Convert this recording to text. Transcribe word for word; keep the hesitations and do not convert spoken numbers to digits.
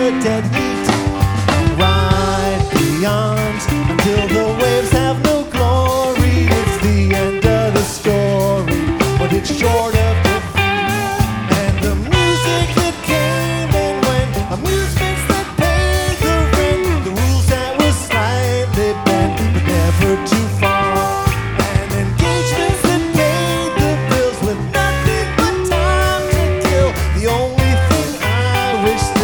the dead heat. Right beyond, until the waves have no glory. It's the end of the story, but it's short of defeat. And the music that came and went, amusements that paid the rent, the rules that were slightly bent, but never too far. And engagements that paid the bills with nothing but time to kill. The only thing I wish